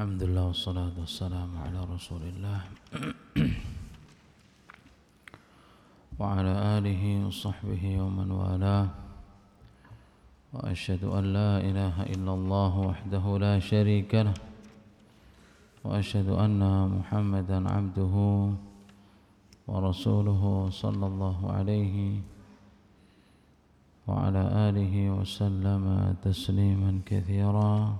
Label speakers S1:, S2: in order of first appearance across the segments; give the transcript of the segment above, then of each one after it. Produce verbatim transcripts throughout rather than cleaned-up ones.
S1: Alhamdulillah wassalatu wassalamu ala Rasulillah wa ala alihi wa sahbihi wa man walah wa asyhadu an la ilaha illallah wahdahu la syarika lah wa asyhadu anna Muhammadan abduhu wa rasuluhu sallallahu alaihi wa ala alihi wa sallama tasliman katsira.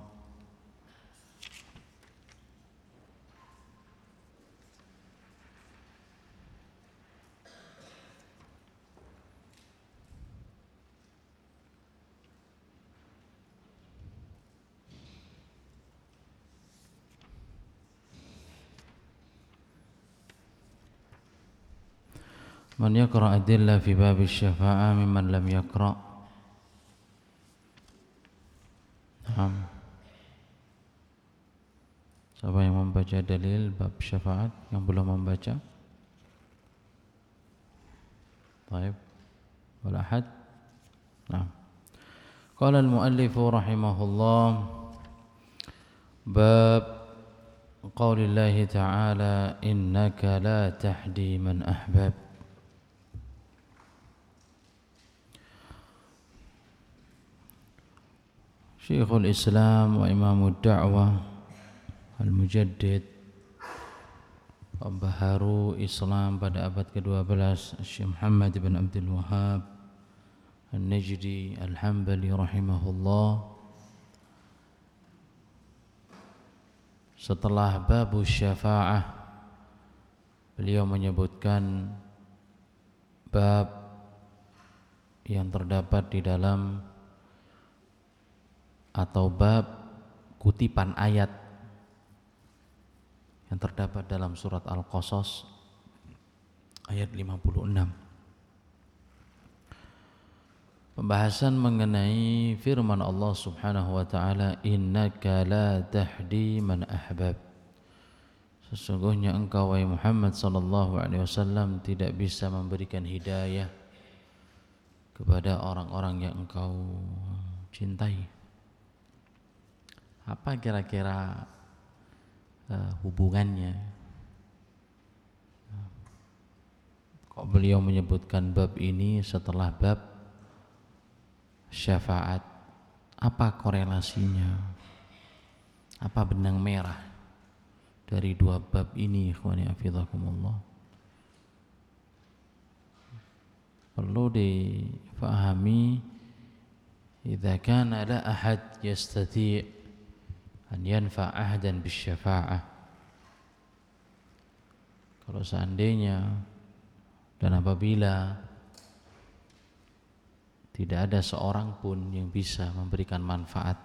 S1: Man yaqra' adilla fi bab asy-syafa'ah mimman lam yaqra'. Naam. Siapa yang membaca dalil bab syafaat yang belum membaca? Baik. Wala ahad? Naam. Qala al-muallif rahimahullah bab qaulillahi ta'ala innaka la tahdi man ahbab. Syekhul Islam wa Imamud Da'wah Al-Mujaddid Pembaharu Islam pada abad kedua belas Syekh Muhammad bin Abdul Wahhab An-Najdi Al-Hambali rahimahullah, setelah babu syafa'ah beliau menyebutkan bab yang terdapat di dalam atau bab kutipan ayat yang terdapat dalam surat Al-Qasas ayat lima puluh enam. Pembahasan mengenai firman Allah Subhanahu wa taala, innaka la tahdi man ahbab. Sesungguhnya engkau wahai Muhammad sallallahu alaihi wasallam tidak bisa memberikan hidayah kepada orang-orang yang engkau cintai. Apa kira-kira uh, hubungannya? Kok beliau menyebutkan bab ini setelah bab syafaat? Apa korelasinya? Apa benang merah dari dua bab ini, ikhwani hafizakumullah? Perlu difahami, idza kana la ahad yastati' an yanfa' ahdan bisyafa'ah. Kalau seandainya dan apabila tidak ada seorang pun yang bisa memberikan manfaat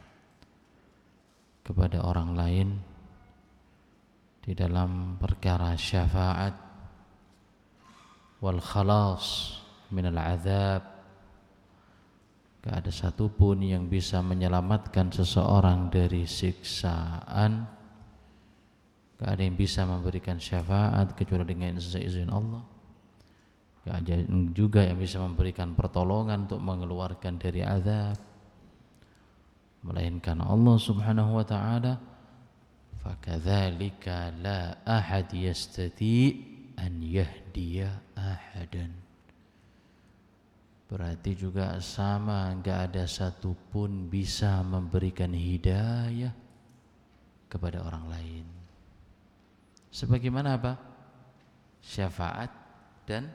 S1: kepada orang lain di dalam perkara syafaat wal khalas minal azab, gak ada satupun yang bisa menyelamatkan seseorang dari siksaan. Gak ada yang bisa memberikan syafaat kecuali dengan izin Allah. Gak ada juga yang bisa memberikan pertolongan untuk mengeluarkan dari azab melainkan Allah Subhanahu wa ta'ala. Fakadzalika la ahad yastati an yahdiya ahadan. Berarti juga sama, enggak ada satupun bisa memberikan hidayah kepada orang lain. Sebagaimana apa? Syafaat dan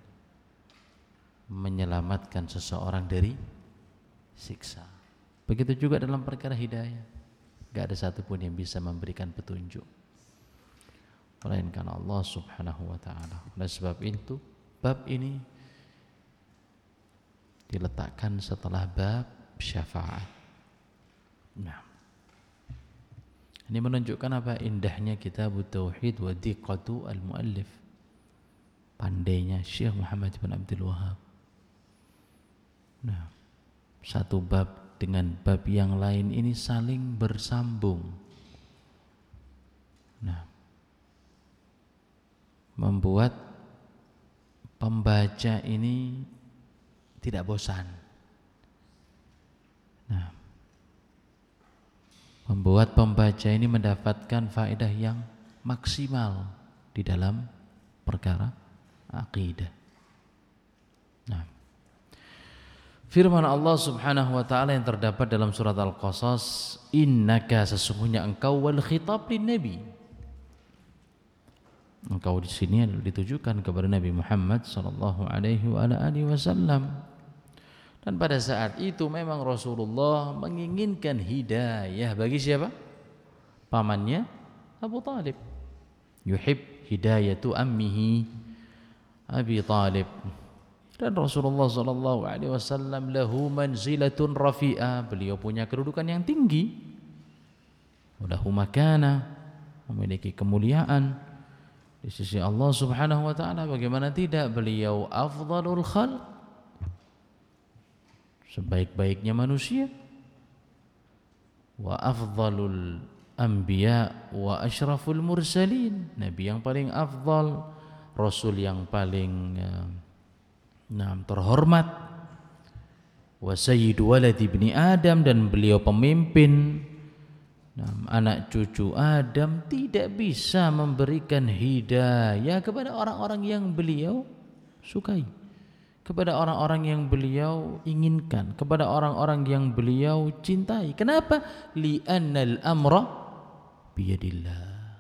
S1: menyelamatkan seseorang dari siksa. Begitu juga dalam perkara hidayah, enggak ada satupun yang bisa memberikan petunjuk melainkan Allah Subhanahu wa ta'ala. Oleh sebab itu, bab ini diletakkan setelah bab syafaat. Nah, ini menunjukkan apa? Indahnya kitab Tauhid wa diqqatu al-muallif, pandainya Syekh Muhammad bin Abdul Wahhab. Nah, satu bab dengan bab yang lain ini saling bersambung. Nah, membuat pembaca ini tidak bosan. Nah, membuat pembaca ini mendapatkan faedah yang maksimal di dalam perkara akidah. Nah, firman Allah Subhanahu wa taala yang terdapat dalam surat Al-Qasas, innaka, sesungguhnya engkau, wal khitab lin nabi. Engkau di sini ditujukan kepada Nabi Muhammad sallallahu alaihi wa ala alihi wasallam. Dan pada saat itu memang Rasulullah menginginkan hidayah bagi siapa? Pamannya Abu Talib. Yuhib hidayatu ammihi Abi Talib. Dan Rasulullah sallallahu alaihi wasallam lahu manzilatun rafi'ah. Beliau punya kedudukan yang tinggi. Lahu makana, memiliki kemuliaan di sisi Allah Subhanahu wa taala. Bagaimana tidak, beliau afdhalul khalq, sebaik-baiknya manusia, wa afdhalul anbiya wa asyraful mursalin, nabi yang paling afdal, rasul yang paling uh, nah, terhormat, wa sayyidu walad ibni Adam, dan beliau pemimpin nah, anak cucu Adam. Tidak bisa memberikan hidayah kepada orang-orang yang beliau sukai, kepada orang-orang yang beliau inginkan, kepada orang-orang yang beliau cintai. Kenapa? Li'annal amra biyadillah.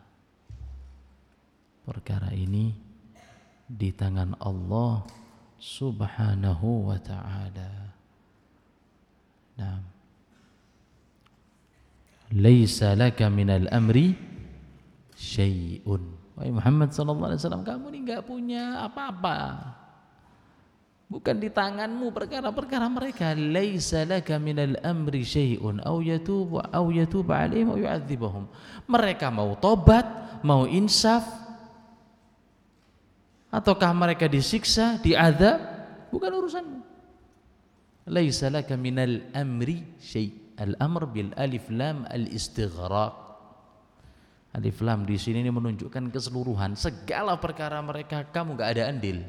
S1: Perkara ini di tangan Allah Subhanahu wa ta'ala. Nah, laisa laka minal amri syai'un. Wahai Muhammad sallallahu alaihi wasallam, kamu ini enggak punya apa-apa. Bukan di tanganmu perkara-perkara mereka. Laisa laka minal amri syai'un aw yatubu aw yatubu alaihim aw yu'adzibahum. Mereka mau tobat, mau insaf, ataukah mereka disiksa, diazab, bukan urusanmu. Laisa laka minal amri syai'. Al-amr bil alif lam al-istighraq. Alif lam di sini ini menunjukkan keseluruhan segala perkara mereka, kamu enggak ada andil.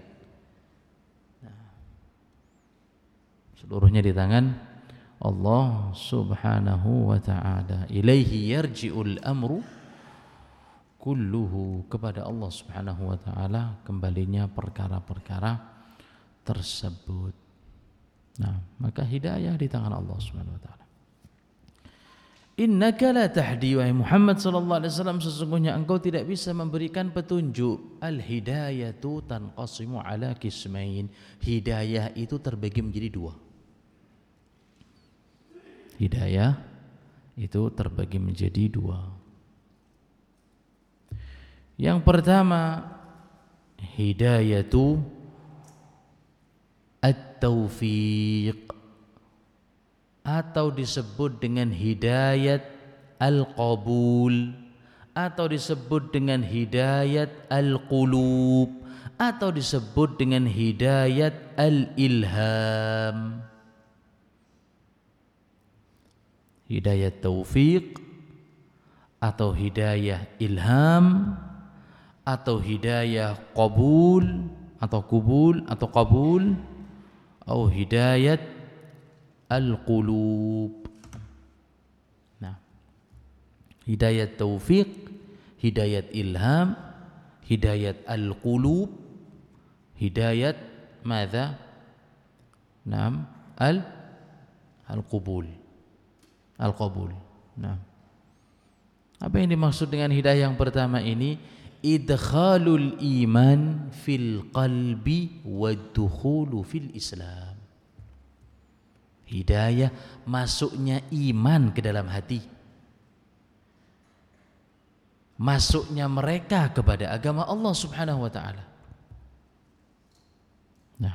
S1: Seluruhnya di tangan Allah Subhanahu wa ta'ala. Ilaihi yarji'ul amru kulluhu. Kepada Allah Subhanahu wa ta'ala kembalinya perkara-perkara tersebut. Nah, maka hidayah di tangan Allah Subhanahu wa ta'ala. Innaka la tahdi, wahai Muhammad sallallahu alaihi wasallam, sesungguhnya engkau tidak bisa memberikan petunjuk. Al hidayatu tanqasimu ala qismain. Hidayah itu terbagi menjadi dua. Hidayah itu terbagi menjadi dua. Yang pertama, hidayatu at-taufiq, atau disebut dengan hidayat al-qabul, atau disebut dengan hidayat al-qulub, atau disebut dengan hidayat al-ilham. Hidayah taufiq, atau hidayah ilham, atau hidayah qabul, atau kubul, atau qabul, atau hidayat al-qulub. Nah, hidayat taufiq, hidayat ilham, hidayat al-qulub, hidayat madza? Naam, al al-qubul, al-qabul. Nah, apa yang dimaksud dengan hidayah yang pertama ini? Idkhalul iman fil qalbi wa dukhulu fil Islam. Hidayah masuknya iman ke dalam hati, masuknya mereka kepada agama Allah Subhanahu wa ta'ala. Nah,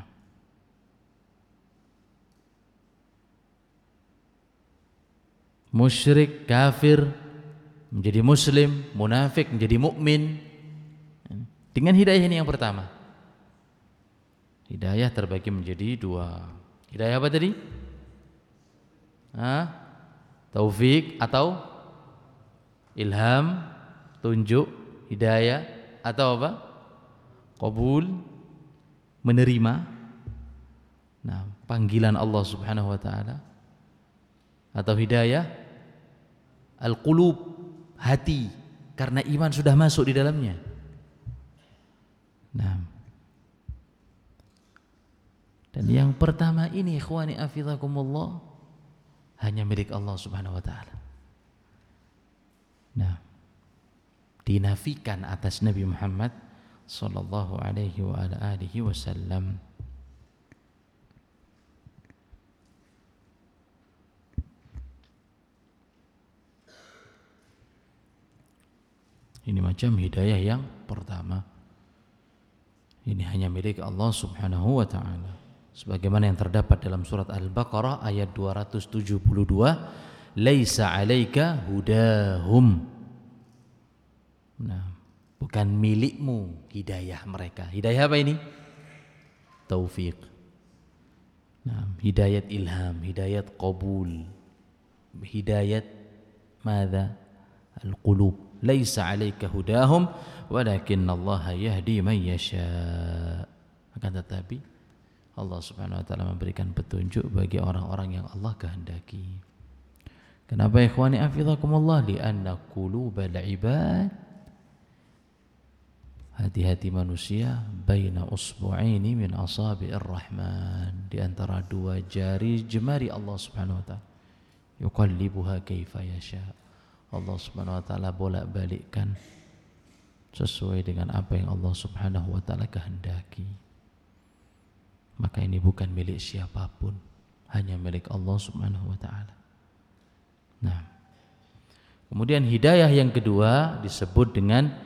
S1: musyrik, kafir menjadi muslim, munafik menjadi mukmin dengan hidayah ini yang pertama. Hidayah terbagi menjadi dua. Hidayah apa tadi? Hah? Taufik atau ilham, tunjuk, hidayah, atau apa? Qabul, menerima. Nah, panggilan Allah Subhanahu wa ta'ala. Atau hidayah Al-qulub, hati, karena iman sudah masuk di dalamnya. Nah, dan yang pertama ini ikhwani afizakumullah hanya milik Allah Subhanahu wa taala. Nah, dinafikan atas Nabi Muhammad sallallahu alaihi wa ala alihi wasallam. Ini macam hidayah yang pertama. Ini hanya milik Allah Subhanahu wa taala. Sebagaimana yang terdapat dalam surat Al-Baqarah ayat dua ratus tujuh puluh dua, "Laisa 'alaika hudahum." Nah, bukan milikmu hidayah mereka. Hidayah apa ini? Taufik. Nah, hidayat ilham, hidayat qabul, hidayat madza? Al-qulub. Laisa 'alaika hudahum walakinna Allah yahdi man yasha. Akan tetapi Allah Subhanahu wa taala memberikan petunjuk bagi orang-orang yang Allah kehendaki. Kenapa ikhwani afizakumullah? Lianna qulubal ibad, hati-hati manusia, baina usbu'aini min asabi'ir rahman, di antara dua jari jemari Allah Subhanahu wa taala. Yuqallibuha kaifa yasha. Allah Subhanahu wa taala bolak-balikkan sesuai dengan apa yang Allah Subhanahu wa taala kehendaki. Maka ini bukan milik siapapun, hanya milik Allah Subhanahu wa taala. Nah, kemudian hidayah yang kedua disebut dengan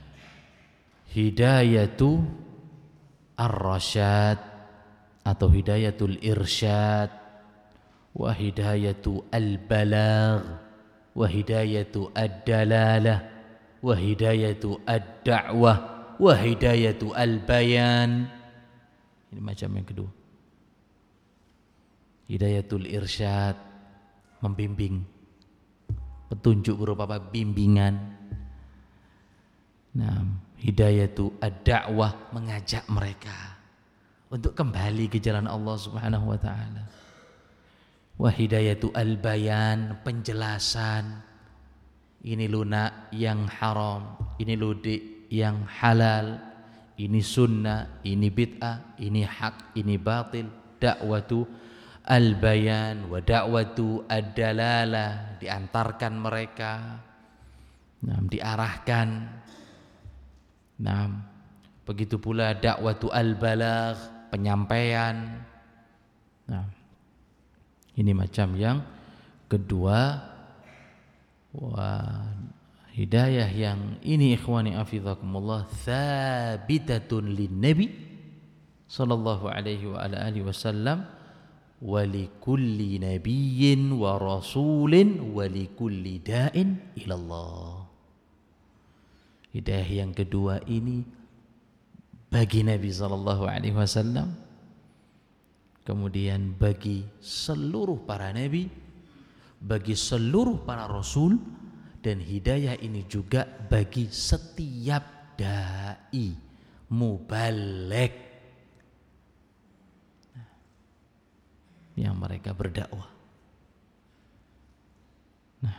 S1: hidayatu ar-rasyad atau hidayatul irsyad, wa hidayatu al-balagh, wa hidayatu ad-dalalah, wa hidayatu ad-da'wah, wa hidayatu al-bayan. Ini macam yang kedua. Hidayatul irsyad, membimbing, petunjuk berupa apa? Bimbingan. Nah, hidayatu ad-da'wah, mengajak mereka untuk kembali ke jalan Allah Subhanahu wa taala. Wa hidayatu al-bayan, penjelasan. Ini lunak yang haram, ini ludik yang halal, ini sunnah, ini bid'ah, ini hak, ini batil. Da'watu al-bayan wa da'watu ad-dalalah, diantarkan mereka, nah, diarahkan. Nah, begitu pula da'watu al-balagh, penyampaian. Nah, ini macam yang kedua. Wah, hidayah yang ini ikhwani afizakumullah thabitatun lin-nabi sallallahu alaihi wa ala alihi wasallam wa likulli nabiyyin wa rasulin wa likulli da'in ilallah. Hidayah yang kedua ini bagi Nabi sallallahu alaihi wasallam, kemudian bagi seluruh para nabi, bagi seluruh para rasul, dan hidayah ini juga bagi setiap dai mubaligh yang mereka berdakwah. Nah,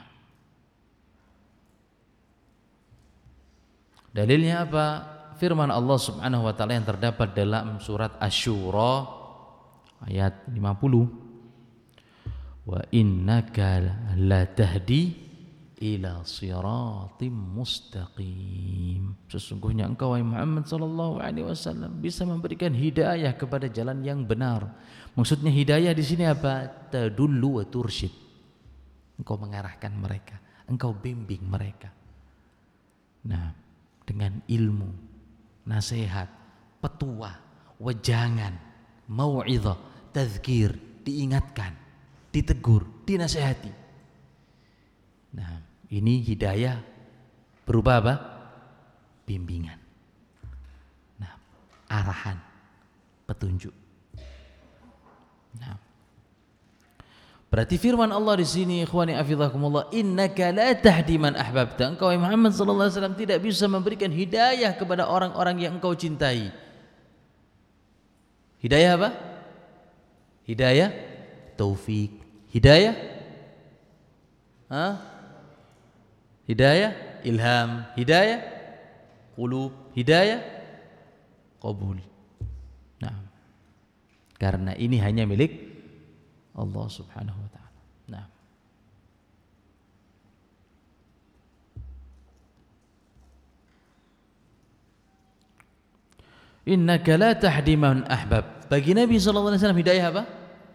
S1: dalilnya apa? Firman Allah Subhanahu wa taala yang terdapat dalam surat Asy-Syura ayat lima puluh. Wa innaka latahdi ila siratim mustaqim. Sesungguhnya engkau wahai Muhammad sallallahu alaihi wasallam bisa memberikan hidayah kepada jalan yang benar. Maksudnya hidayah di sini apa? Tadullu wa tursyid. Engkau mengarahkan mereka, engkau bimbing mereka. Nah, dengan ilmu, nasihat, petuah, wejangan, mau'izah, tazkir, diingatkan, ditegur, dinasihati. Nah, ini hidayah berupa apa? Bimbingan. Nah, arahan, petunjuk. Nah, berarti firman Allah di sini ikhwani afizakumullah, innaka la tahdi man ahbabta. Engkau Muhammad sallallahu alaihi wasallam tidak bisa memberikan hidayah kepada orang-orang yang engkau cintai. Hidayah apa? Hidayah taufik. Hidayah Hah? hidayah ilham, hidayah qulub, hidayah qabul. Nah, karena ini hanya milik Allah Subhanahu wa taala. Nah, innaka la tahdi man ahbab. Bagi Nabi sallallahu alaihi wasallam hidayah apa?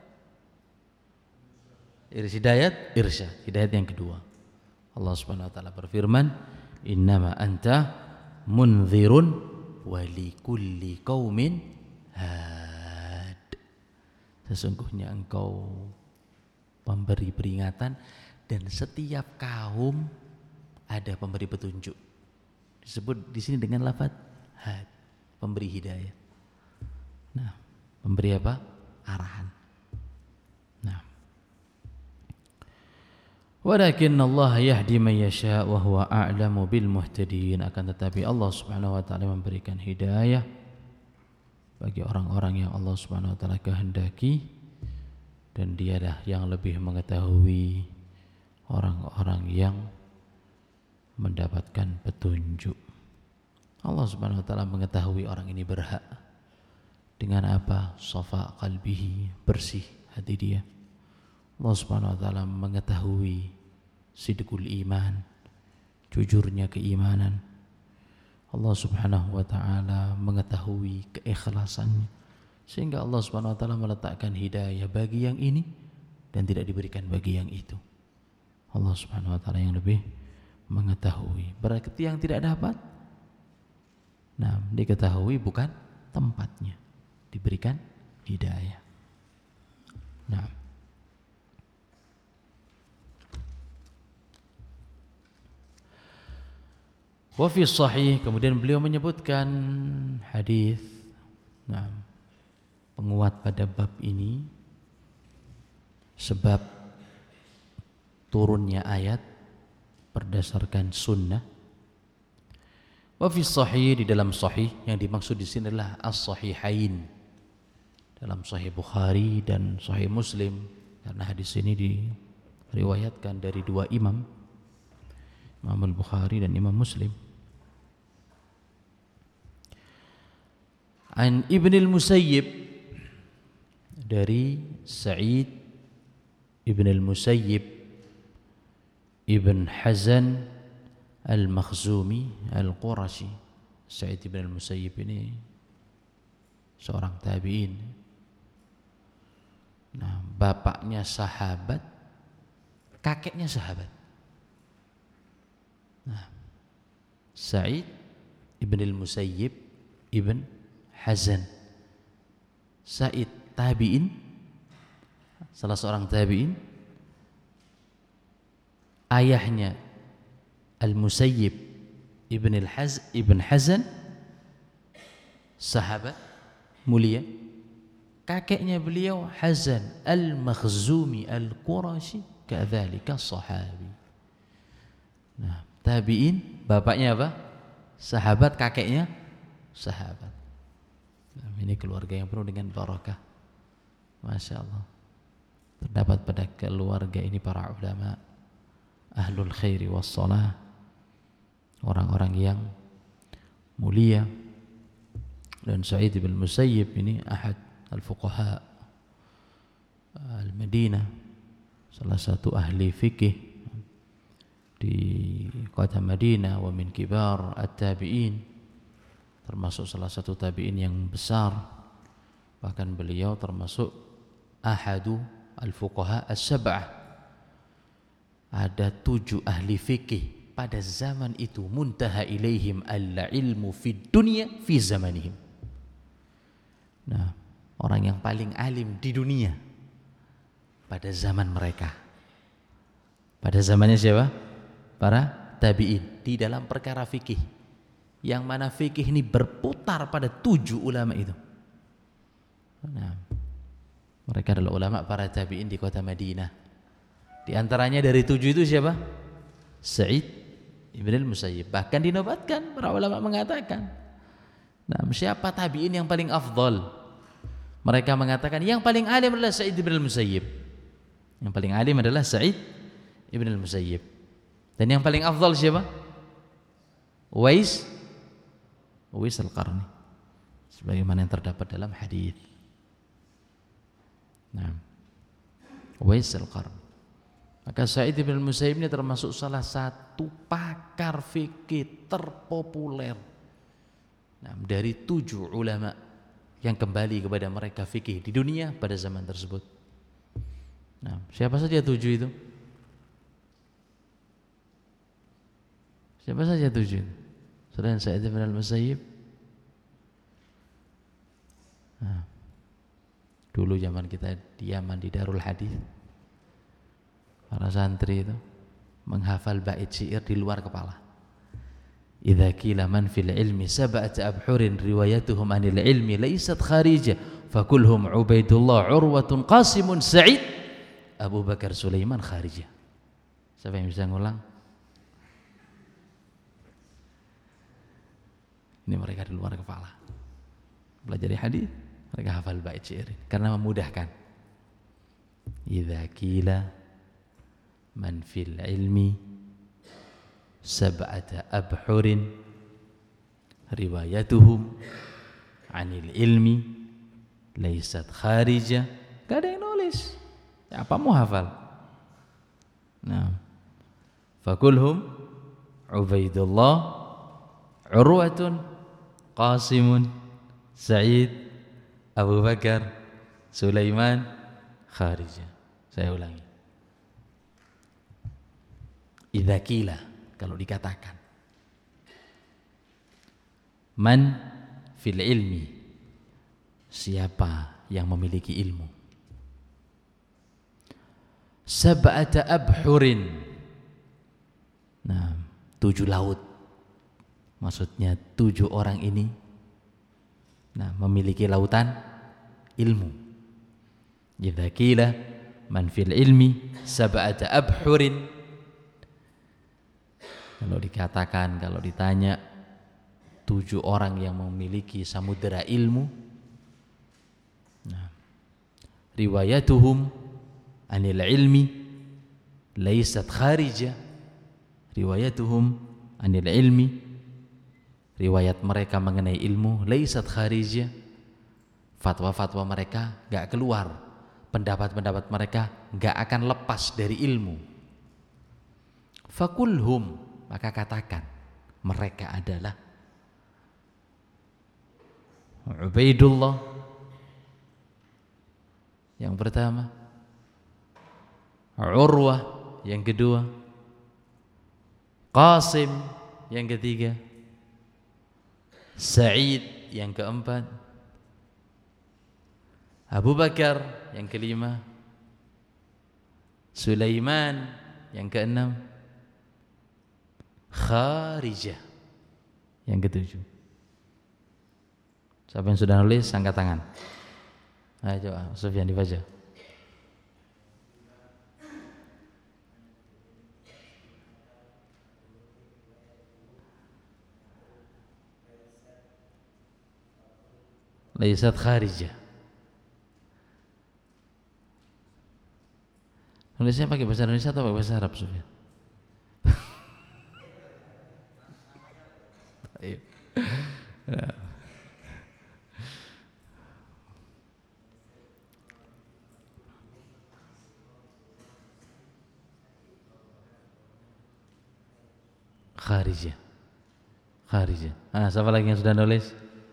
S1: Hidayat irsyad, hidayat yang kedua. Allah Subhanahu wa taala berfirman, "Innama anta munzirun wa likulli qaumin had." Sesungguhnya engkau pemberi peringatan dan setiap kaum ada pemberi petunjuk. Disebut di sini dengan lafaz had, pemberi hidayah. Nah, pemberi apa? Arahan. Nah, walakin Allah yahdi man yasha wa huwa a'lamu bil muhtadin. Akan tetapi Allah Subhanahu wa taala memberikan hidayah bagi orang-orang yang Allah Subhanahu wa taala kehendaki, dan dialah yang lebih mengetahui orang-orang yang mendapatkan petunjuk. Allah Subhanahu wa taala mengetahui orang ini berhak dengan apa? Safa qalbihi, bersih hati dia. Allah Subhanahu wa taala mengetahui sidqul iman, jujurnya keimanan. Allah Subhanahu wa taala mengetahui keikhlasannya, sehingga Allah Subhanahu wa taala meletakkan hidayah bagi yang ini dan tidak diberikan bagi yang itu. Allah Subhanahu wa taala yang lebih mengetahui. Berarti yang tidak dapat, nah, diketahui bukan tempatnya, diberikan hidayah. Nah, wa fi sahih, kemudian beliau menyebutkan hadis, nah, penguat pada bab ini, sebab turunnya ayat berdasarkan sunnah. Wa fi sahih, di dalam sahih, yang dimaksud di sini adalah as-sahihain, dalam sahih Bukhari dan sahih Muslim, karena hadis ini diriwayatkan dari dua imam, Imam Al-Bukhari dan Imam Muslim. An Ibn al-Musayyib, dari Sa'id Ibn al-Musayyib Ibn Hazan Al-Makhzumi Al-Qurashi. Sa'id Ibn al-Musayyib ini seorang tabi'in. Nah, bapaknya sahabat, kakeknya sahabat. Nah, Sa'id Ibn al-Musayyib Ibn Hazan. Sa'id tabi'in, salah seorang tabi'in. Ayahnya Al-Musayyib Ibn al-Haz Ibn Hazan, sahabat mulia. Kakeknya beliau Hazan Al-Makhzumi Al-Qurashi, kadzalika sahabi. Nah, tabi'in, bapaknya apa? Sahabat, kakeknya sahabat. Nah, ini keluarga yang penuh dengan barakah. Masya Allah. Terdapat pada keluarga ini para ulama, ahlul khairi wassalah, orang-orang yang mulia. Dan Sa'id bin Musayyib ini ahad al-fuqaha al-Madinah, salah satu ahli fikih di kota Madinah, wa min kibar at-tabi'in, termasuk salah satu tabi'in yang besar. Bahkan beliau termasuk ahadu al-fuqaha as-sab'ah. Ada tujuh ahli fikih pada zaman itu, muntaha ilaihim al-ilmu fid dunya fi zamanihim. Nah, orang yang paling alim di dunia pada zaman mereka. Pada zamannya siapa? Para tabi'in, di dalam perkara fikih, yang mana fikih ini berputar pada tujuh ulama itu. Nah, mereka adalah ulama para tabi'in di kota Madinah. Di antaranya dari tujuh itu siapa? Sa'id Ibn al-Musayyib. Bahkan dinobatkan, para ulama mengatakan, nah, siapa tabi'in yang paling afdal? Mereka mengatakan yang paling alim adalah Sa'id Ibn al-Musayyib. Yang paling alim adalah Sa'id Ibn al-Musayyib. Dan yang paling afdal siapa? Uwais Uwais Al-Qarni, sebagaimana yang terdapat dalam hadis. Nah, Uwais Al-Qarni. Maka Sa'id bin Musayyib ini termasuk salah satu pakar fikih terpopuler, nah, dari tujuh ulama yang kembali kepada mereka fikih di dunia pada zaman tersebut. Nah, siapa saja tujuh itu? Siapa saja tujuh? Selain Sa'id bin Musayyib. Nah, dulu zaman kita di Yaman di Darul Hadis, para santri itu menghafal bait syair di luar kepala. Idza qila man fil ilmi sab'atu abhurin riwayatuhum anil ilmi laysat kharija fakulhum Ubaidullah Urwatun Qasimun Sa'id Abu Bakar Sulaiman Kharija. Siapa yang bisa ngulang? Ini mereka di luar kepala. Belajar hadis, mereka hafal bait syair karena memudahkan. Idza qila man fil ilmi sab'ata abhurin riwayatuhum anil ilmi laysat kharija. Gak ada yang nulis, ya, apa mau hafal? Nah, fakulhum Ubaidullah Urwatun Qasimun Sa'id Abu Bakar Sulaiman Kharija. Saya ulangi. Idza qila, kalau dikatakan, man fil ilmi, siapa yang memiliki ilmu, sab'ata abhurin, nah, tujuh laut, maksudnya tujuh orang ini, nah, memiliki lautan ilmu. Idza qila man fil ilmi sab'ata abhurin, kalau dikatakan, kalau ditanya tujuh orang yang memiliki samudera ilmu, nah, riwayatuhum anil ilmi laysat kharija, riwayatuhum anil ilmi, riwayat mereka mengenai ilmu laysat kharija, fatwa-fatwa mereka gak keluar, pendapat-pendapat mereka gak akan lepas dari ilmu. Fakulhum, maka katakan, mereka adalah Ubaidullah yang pertama, Urwah yang kedua, Qasim yang ketiga, Sa'id yang keempat, Abu Bakar yang kelima, Sulaiman yang keenam, Kharijah yang ketujuh. Siapa yang sudah nulis angkat tangan. Ayo coba Sufyan dibaca. Laysat kharijah. Nulisnya pakai bahasa Indonesia atau pakai bahasa Arab, Sufyan? Ayo. Kharijah. Kharijah. Ah, siapa lagi yang sudah nulis?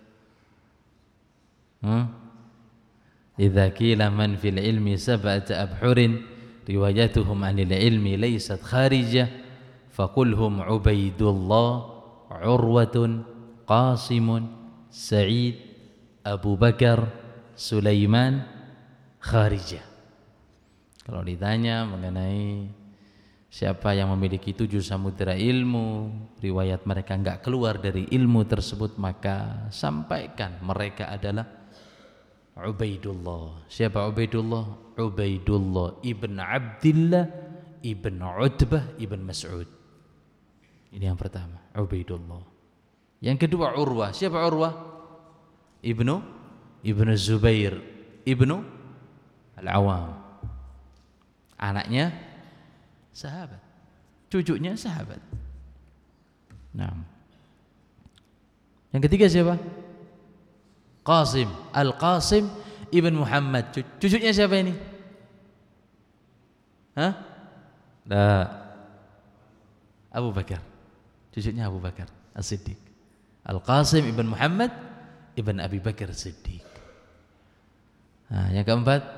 S1: Hmm? Idza qila man fil ilmi sab'atu abhurin riwayatuhum anil ilmi laysat kharijah faqulhum Ubaidullah Urwatun Qasimun Sa'id Abu Bakar Sulaiman Kharijah. Kalau ditanya mengenai siapa yang memiliki tujuh samudera ilmu, riwayat mereka enggak keluar dari ilmu tersebut, maka sampaikan mereka adalah Ubaidullah. Siapa Ubaidullah? Ubaidullah ibn Abdillah ibn Utbah ibn Mas'ud. Ini yang pertama, Ubaidullah. Yang kedua Urwah. Siapa Urwah? Ibnu Ibnu Zubair Ibnu Al-Awam, anaknya sahabat. cucunya sahabat. Nah, yang ketiga siapa? Qasim, Al-Qasim ibn Muhammad. Cucunya siapa ini? Hah? Nah, Abu Bakar. Cucunya Abu Bakar As-Siddiq. Al-Qasim ibn Muhammad ibn Abi Bakar As-Siddiq. Nah, yang keempat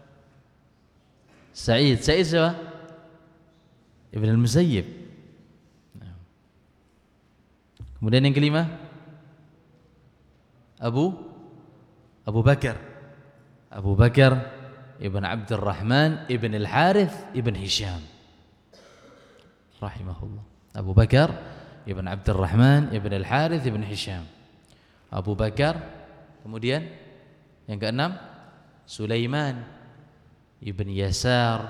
S1: Sa'id. Sa'id siapa? Ibn al-Musayyib. Nah. Kemudian yang kelima Abu Abu Bakar. Abu Bakar ibn Abdurrahman ibn al-Harith ibn Hisham. Rahimahullah. Abu Bakar ibn Abdurrahman ibn al-Harith ibn Hisham. Abu Bakar. Kemudian yang keenam Sulaiman ibn Yasar.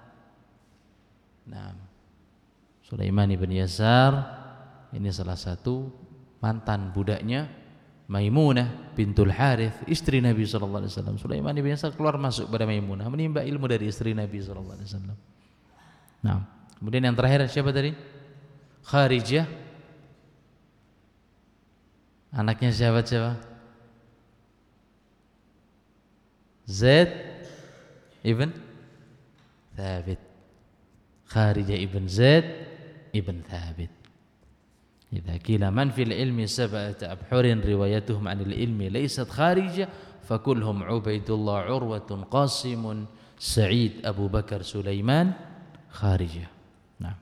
S1: Nah, Sulaiman ibn Yasar ini salah satu mantan budaknya Maimunah bintul Harith, istri Nabi sallallahu alaihi wasallam. Sulaiman ibn Yasar keluar masuk pada Maimunah, menimba ilmu dari istri Nabi sallallahu alaihi wasallam. Nah, kemudian yang terakhir siapa tadi? Kharijah. Anaknya siapa siapa? Zaid ibn Thabit. Kharijah ibn Zaid ibn Thabit. Idza qila man fil ilmi sab'atu abhurin riwayatuhum 'anil ilmi laysat Kharijah fakulhum Ubaidullah, Urwatun, Qasimun, Sa'id, Abu Bakar, Sulaiman, Kharijah. Nah.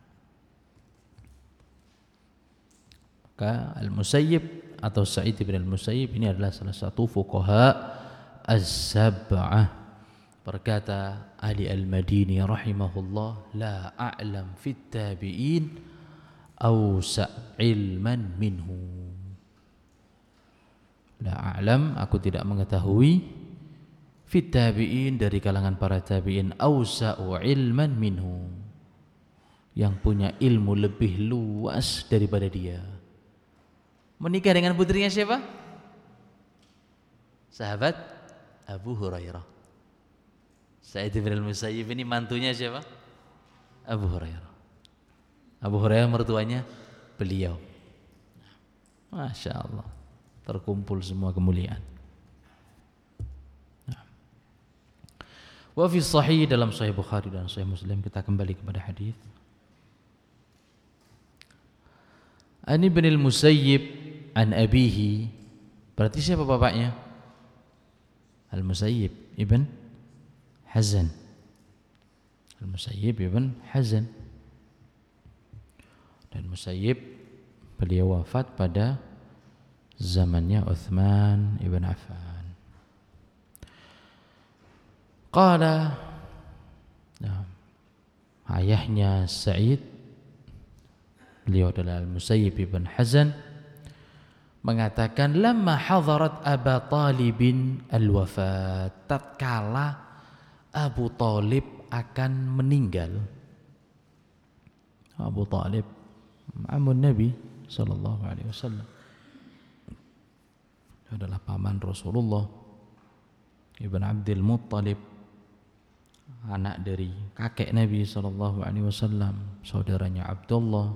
S1: Maka Al-Musayyib atau Sa'id ibn Al-Musayyib ini adalah salah satu fuqaha Az-Sab'ah. Berkata Ali Al-Madini rahimahullah, la a'lam fit tabi'in awsa' ilman minhu. La a'lam, aku tidak mengetahui, fit tabi'in, dari kalangan para tabi'in, awsa'u ilman minhu, yang punya ilmu lebih luas daripada dia. Menikah dengan putrinya siapa? Sahabat Abu Hurairah. Sa'id bin al-Musayyib ini mantunya siapa? Abu Hurairah. Abu Hurairah mertuanya beliau. Masya Allah, terkumpul semua kemuliaan. Wa fi sahih, dalam Sahih Bukhari dan Sahih Muslim, kita kembali kepada hadis. An ibn al-Musayyib an abihi, berarti siapa bapaknya? Al-Musayyib ibn Hazan. Al-Musayyib ibn Hazan. Dan Musayyib beliau wafat pada zamannya Uthman ibn Affan. Qala, nah, ayahnya Sa'id, beliau adalah Al-Musayyib ibn Hazan, mengatakan lamma hadarat Aba Talibin al-wafat, tatkala Abu Talib akan meninggal. Abu Talib amun Nabi sallallahu alaihi wasallam, adalah paman Rasulullah, Ibn Abdul Muttalib, anak dari kakek Nabi sallallahu alaihi wasallam, saudaranya Abdullah.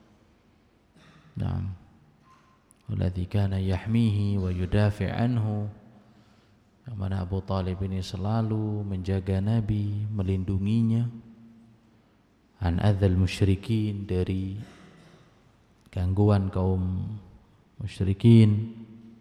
S1: Naam. Alladzi kana yahmihi wa yudafi' anhu, yang mana Abu Talib ini selalu menjaga Nabi, melindunginya, an adzal musyrikin, dari gangguan kaum musyrikin.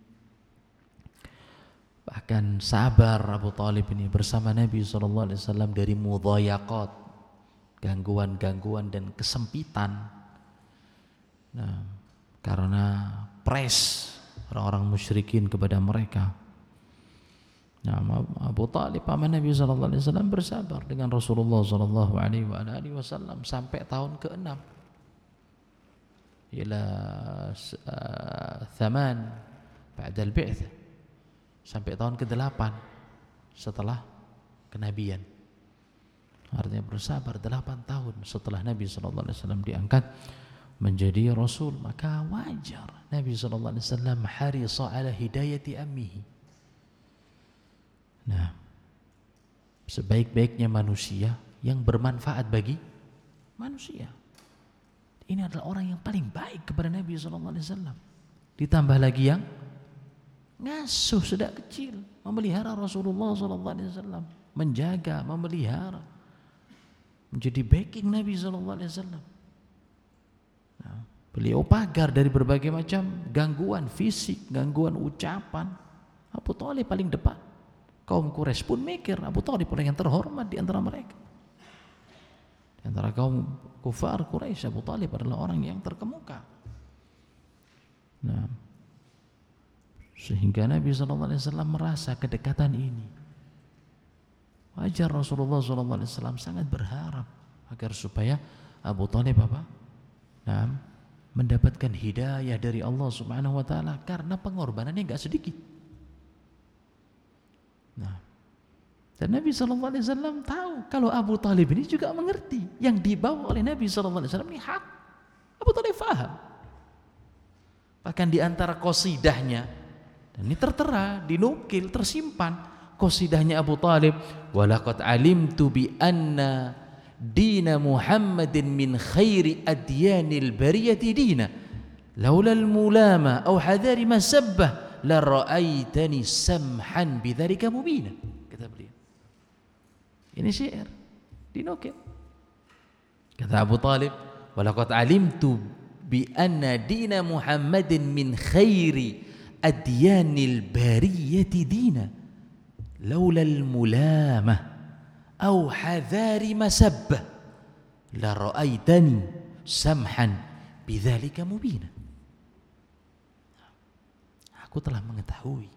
S1: Bahkan sabar Abu Talib ini bersama Nabi sallallahu alaihi wasallam dari mudhayaqat, gangguan-gangguan dan kesempitan. Nah, karena pres orang-orang musyrikin kepada mereka. Nah, Abu Talib paman Nabi sallallahu alaihi wasallam bersabar dengan Rasulullah sallallahu alaihi wasallam sampai tahun keenam, ila thaman ba'da al-bi'tsah, sampai tahun kedelapan setelah kenabian. Artinya bersabar delapan tahun setelah Nabi sallallahu alaihi wasallam diangkat menjadi Rasul. Maka wajar Nabi sallallahu alaihi wasallam harisa ala hidayati ammihi. Nah, sebaik-baiknya manusia yang bermanfaat bagi manusia, ini adalah orang yang paling baik kepada Nabi shallallahu alaihi wasallam. Ditambah lagi yang ngasuh sejak kecil, memelihara Rasulullah shallallahu alaihi wasallam, menjaga, memelihara, menjadi backing Nabi shallallahu alaihi wasallam. Nah, beliau pagar dari berbagai macam gangguan fisik, gangguan ucapan. Abu Thalib paling depan. Kaum Quraisy pun mikir Abu Thalib orang yang terhormat di antara mereka. Di antara kaum kufar Quraisy, Abu Thalib adalah orang yang terkemuka. Nah, sehingga Nabi shallallahu alaihi wasallam merasa kedekatan ini. Wajar Rasulullah shallallahu alaihi wasallam sangat berharap agar supaya Abu Thalib apa? Nah, mendapatkan hidayah dari Allah Subhanahu wa taala karena pengorbanannya enggak sedikit. Nah, dan Nabi shallallahu alaihi wasallam tahu kalau Abu Thalib ini juga mengerti yang dibawa oleh Nabi shallallahu alaihi wasallam ini hak. Abu Thalib faham. Bahkan di antara qasidahnya, dan ini tertera, dinukil, tersimpan qasidahnya Abu Thalib, walaqad alimtu bi anna dina Muhammadin min khairi adyanil bariyati dina laula al-mulama aw hadari masabbah la ra'aitani samhan bidzalika mubina, kata beliau. Ini syair dinukil. Kata Abu Thalib, walaqad alimtu bi anna dina Muhammadin min khairi adyanil bariyati dina laula al-mulama aw hadari masabbah la ra'aitani samhan bidzalika mubina. Aku telah mengetahui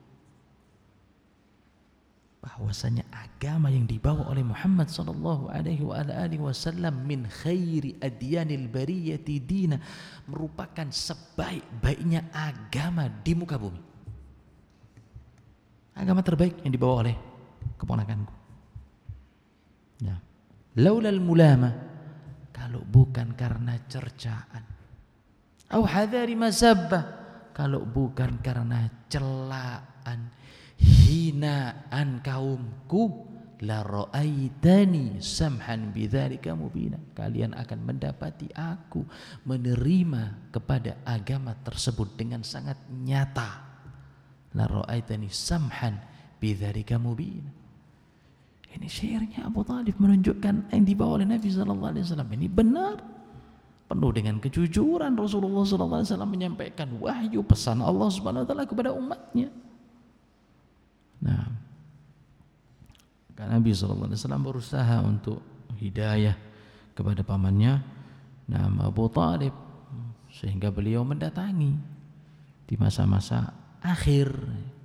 S1: bahwasanya agama yang dibawa oleh Muhammad sallallahu alaihi wa alihi wasallam min khairi adyanil bariyati dina merupakan sebaik-baiknya agama di muka bumi. Agama terbaik yang dibawa oleh keponakanku. Ya. Laulal mulama, kalau bukan karena cercaan. Au hadari masabbah, kalau bukan karena celaan, hinaan kaumku, la ra'aitani samhan bidzalika mubina. Kalian akan mendapati aku menerima kepada agama tersebut dengan sangat nyata. La ra'aitani samhan bidzalika mubina. Ini syairnya Abu Thalib menunjukkan yang dibawa oleh Nabi sallallahu alaihi wasallam ini benar. Penuh dengan kejujuran Rasulullah sallallahu alaihi wasallam menyampaikan wahyu pesan Allah Subhanahu wa taala kepada umatnya. Nah, karena Nabi sallallahu alaihi wasallam berusaha untuk hidayah kepada pamannya, nama Abu Thalib, sehingga beliau mendatangi di masa-masa akhir.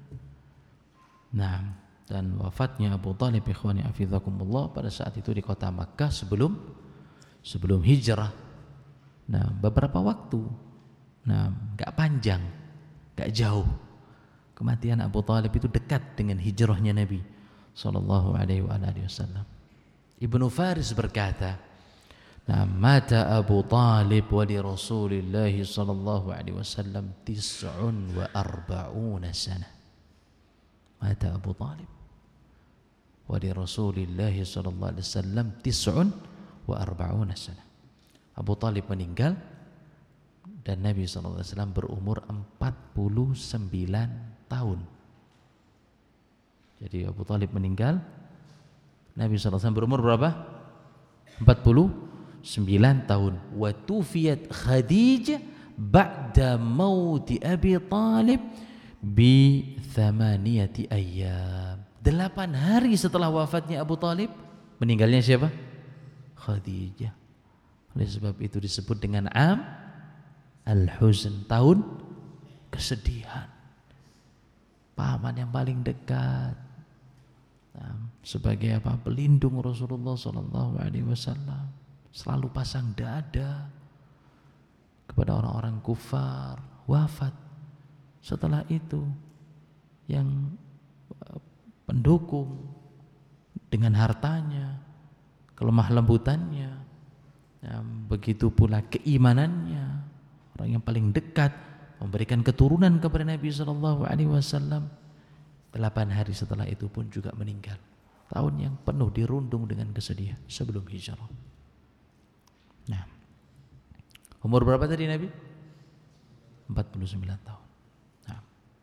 S1: Nah, dan wafatnya Abu Thalib ikhwani hafizakumullah pada saat itu di kota Makkah sebelum sebelum hijrah. Nah, beberapa waktu, nah, gak panjang, gak jauh. Kematian Abu Thalib itu dekat dengan hijrahnya Nabi sallallahu alaihi wasallam. Ibnu Faris berkata, nah, mata Abu Thalib wa li Rasulillah sallallahu alaihi wasallam tis'un wa arba'una sana. Mata Abu Thalib wa li Rasulillah sallallahu alaihi wasallam tis'un wa arba'una sana. Abu Thalib meninggal dan Nabi sallallahu alaihi wasallam berumur empat puluh sembilan tahun. Jadi Abu Thalib meninggal, Nabi sallallahu alaihi wasallam berumur berapa? empat puluh sembilan tahun. Wa tufiyat Khadijah ba'da mauti Abi Thalib bi thamaniyati ayyam. Delapan hari setelah wafatnya Abu Thalib, meninggalnya siapa? Khadijah. Oleh sebab itu disebut dengan Am Al-Huzn, tahun kesedihan. Paman yang paling dekat, nah, sebagai apa? Pelindung Rasulullah sallallahu alaihi wasallam, selalu pasang dada kepada orang-orang kufar, wafat. Setelah itu yang pendukung dengan hartanya, kelemah lembutannya, ya, begitu pula keimanannya, orang yang paling dekat memberikan keturunan kepada Nabi sallallahu alaihi wasallam. Delapan hari setelah itu pun juga meninggal. Tahun yang penuh dirundung dengan kesedihan sebelum hijrah. Nah, Umur berapa tadi Nabi? empat puluh sembilan tahun. Nah.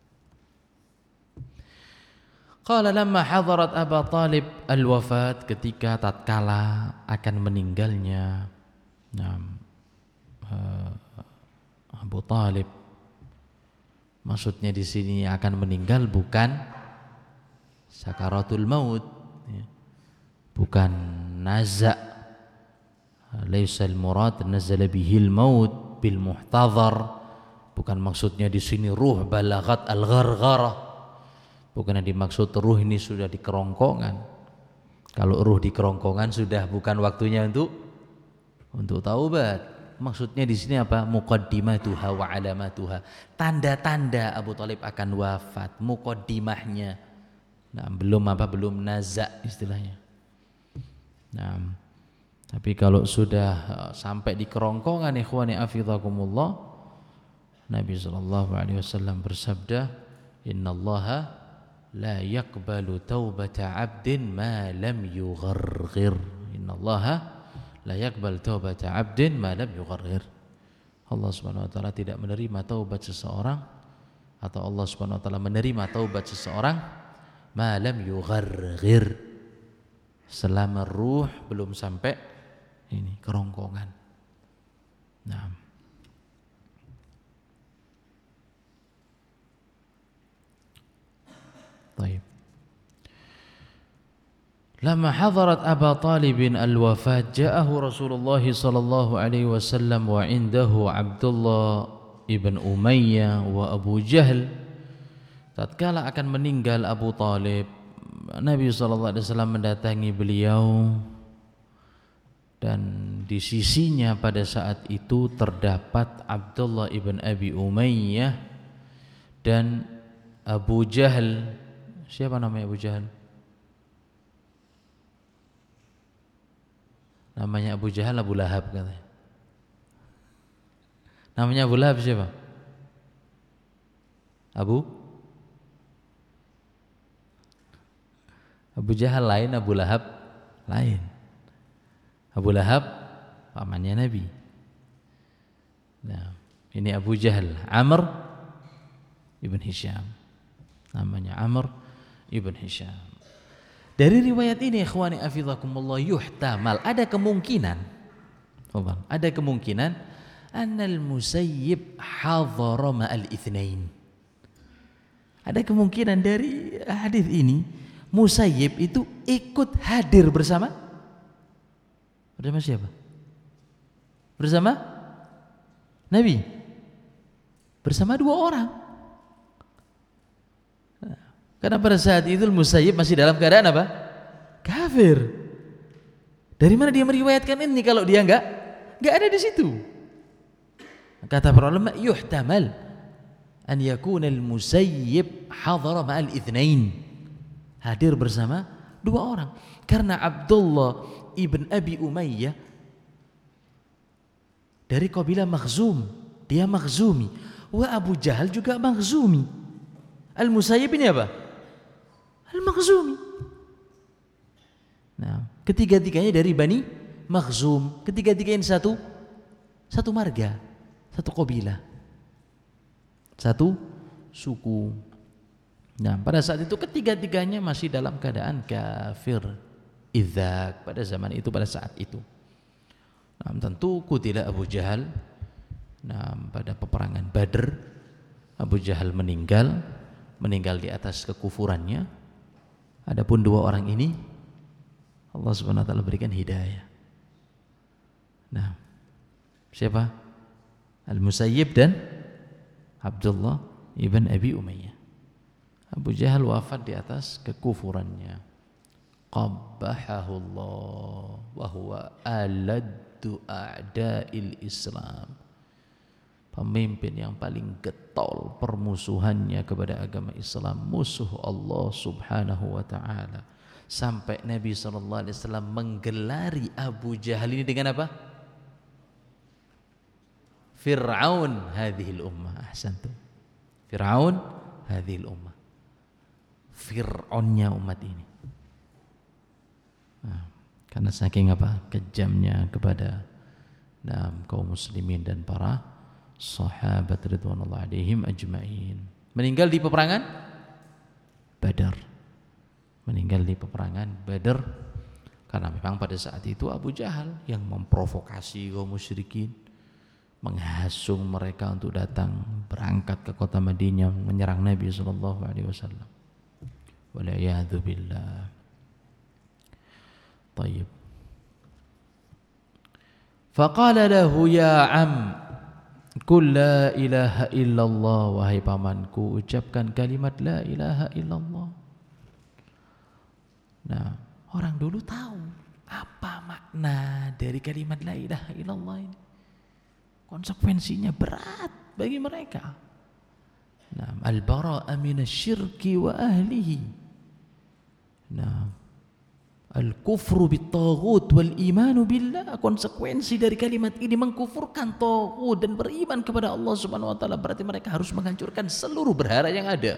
S1: Qala lamma hadarat Abu Talib al-wafat, ketika tatkala akan meninggalnya nah, uh, Abu Talib, maksudnya di sini akan meninggal bukan sakaratul maut, ya. Bukan naza', laisal murad nazala bihil maut bil muhtadhar, bukan maksudnya di sini ruh balagat al-ghargharah, bukan yang dimaksud ruh ini sudah di kerongkongan. Kalau ruh di kerongkongan sudah bukan waktunya untuk untuk taubat. Maksudnya di sini apa? Muqaddimatuha wa alamatuha, tanda-tanda Abu Talib akan wafat, muqaddimahnya. Nah, belum apa? Belum naza' istilahnya. Nah, tapi kalau sudah sampai di kerongkongan, ikhwani afidhakumullah, Nabi sallallahu alaihi wasallam bersabda, "Innallaha la yaqbalu taubata 'abdin ma lam yugharghir." Innallaha la yaqbal taubata 'abdin ma lam yugharghir. Allah Subhanahu wa taala tidak menerima taubat seseorang, atau Allah Subhanahu wa taala menerima taubat seseorang ma lam yugharghir, selama ruh belum sampai ini kerongkongan. Nah, baik. Lama hadarat Abu Talib al-wafat, ja'ahu Rasulullah sallallahu alaihi wasallam wa indahu Abdullah ibn Umayyah wa Abu Jahal. Tatkala akan meninggal Abu Talib, Nabi sallallahu alaihi wasallam mendatangi beliau, dan di sisinya pada saat itu terdapat Abdullah ibn Abi Umayyah dan Abu Jahal. Siapa namanya Abu Jahal? Namanya Abu Jahal Abu Lahab katanya. Namanya Abu Lahab siapa? Abu Abu Jahal lain, Abu Lahab lain. Abu Lahab pamannya Nabi. Nah, ini Abu Jahal, Amr ibn Hisham. Namanya Amr ibn Hisham. Dari riwayat ini ikhwani afidhakumullah, yuhtamal, ada kemungkinan, ada kemungkinan annal Musayyib hadhara ma'al itsnain. Ada kemungkinan dari hadis ini Musayyib itu ikut hadir bersama bersama siapa? Bersama Nabi. Bersama dua orang. Karena pada saat itu Musayyib masih dalam keadaan apa? Kafir. Dari mana dia meriwayatkan ini kalau dia enggak enggak ada di situ? Kata para ulama, yuhtamal an yakuna al-Musayyib hadara ma'al itsnain, hadir bersama dua orang. Karena Abdullah ibn Abi Umayyah dari kabilah Makhzum, dia Makhzumi. Wa Abu Jahal juga Makhzumi. Al-Musayyib ini apa? Al-Makhzumi. Nah, ketiga-tiganya dari Bani Makhzum, ketiga-tiganya satu satu marga, satu kabilah, satu suku. Nah, pada saat itu ketiga-tiganya masih dalam keadaan kafir. Idzak, pada zaman itu, pada saat itu. Nah, tentu kutila Abu Jahal. Nah, pada peperangan Badr, Abu Jahal meninggal, meninggal di atas kekufurannya. Adapun dua orang ini Allah Subhanahu wa taala berikan hidayah. Nah, siapa? Al-Musayyib dan Abdullah ibn Abi Umayyah. Abu Jahal wafat di atas kekufurannya. Qabbahahullah wa huwa aladdu a'da'il Islam. Pemimpin yang paling getol permusuhannya kepada agama Islam, musuh Allah Subhanahu wa taala. Sampai Nabi sallallahu alaihi wasallam menggelari Abu Jahal ini dengan apa? Fir'aun hadhil ummah. Ahsantum. Fir'aun hadhil ummah. Fir'aunnya umat ini. Nah, karena saking apa? Kejamnya kepada nah, kaum muslimin dan para sahabat ridwanullah alaihim ajma'in. Meninggal di peperangan Badar. Meninggal di peperangan Badar karena memang pada saat itu Abu Jahal yang memprovokasi kaum musyrikin, menghasung mereka untuk datang berangkat ke kota Madinah menyerang Nabi sallallahu alaihi wasallam. Wal'iyadzu billah. Tayyib. Faqala lahu ya am qul la ilaha illallah, wahai pamanku ucapkan kalimat la ilaha illallah. Nah, orang dulu tahu apa makna dari kalimat la ilaha illallah ini. Konsekuensinya berat bagi mereka. Nah, al-bara'a minasyirki wa ahlihi. Nah, al-kufru bit-taghut wal imanu billah. Konsekuensi dari kalimat ini mengkufurkan taghut dan beriman kepada Allah Subhanahu wa taala, berarti mereka harus menghancurkan seluruh berhala yang ada.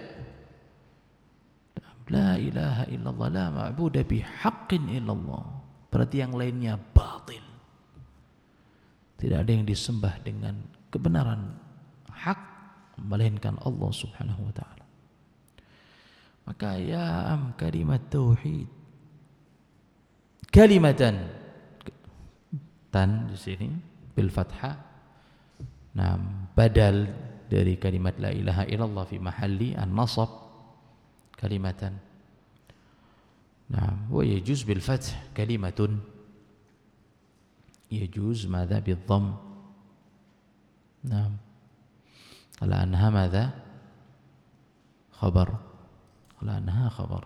S1: La ilaha illallah, la ma'budu bihaqqin illallah. Berarti yang lainnya batil. Tidak ada yang disembah dengan kebenaran hak melainkan Allah Subhanahu wa taala. Maka ya am kalimat tauhid. Kalimatan tan di sini bil fathah. Nah, badal dari kalimat la ilaha illallah fi mahalli an-nasab. Kalimatan. Nah, wa yajuz bil fath kalimatun. Yajuz madza bil dhamm. Nah. Ala anha madza? Khabar. Ala anha khabar.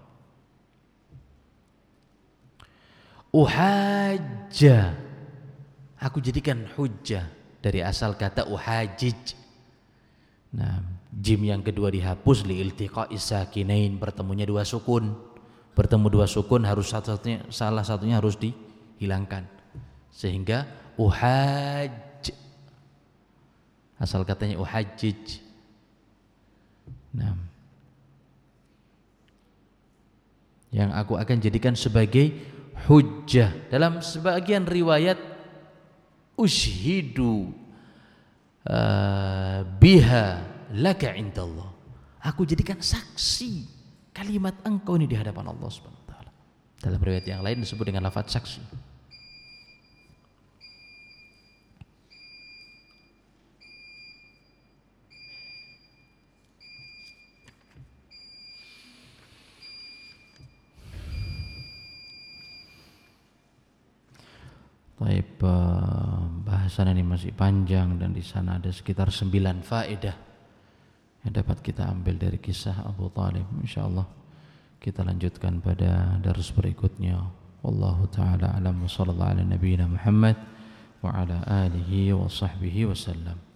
S1: Uhajja. Aku jadikan hujjah dari asal kata uhajij. Nah, jim yang kedua dihapus li iltiqa'is sakinain, bertemunya dua sukun. Bertemu dua sukun harus satu-satunya, salah satunya harus dihilangkan. Sehingga uhajj. Asal katanya uhajij. Nah, yang aku akan jadikan sebagai hujjah. Dalam sebagian riwayat usyhidu Uh, biha laka indallah. Aku jadikan saksi kalimat engkau ini di hadapan Allah Subhanahu wa taala. Dalam riwayat yang lain disebut dengan lafaz saksi. Baik, bahasan ini masih panjang dan di sana ada sekitar sembilan faedah yang dapat kita ambil dari kisah Abu Talib. Insyaallah kita lanjutkan pada darus berikutnya. Wallahu taala alam wa sallallahu ala nabiyyina Muhammad wa ala alihi wa sahbihi wasallam.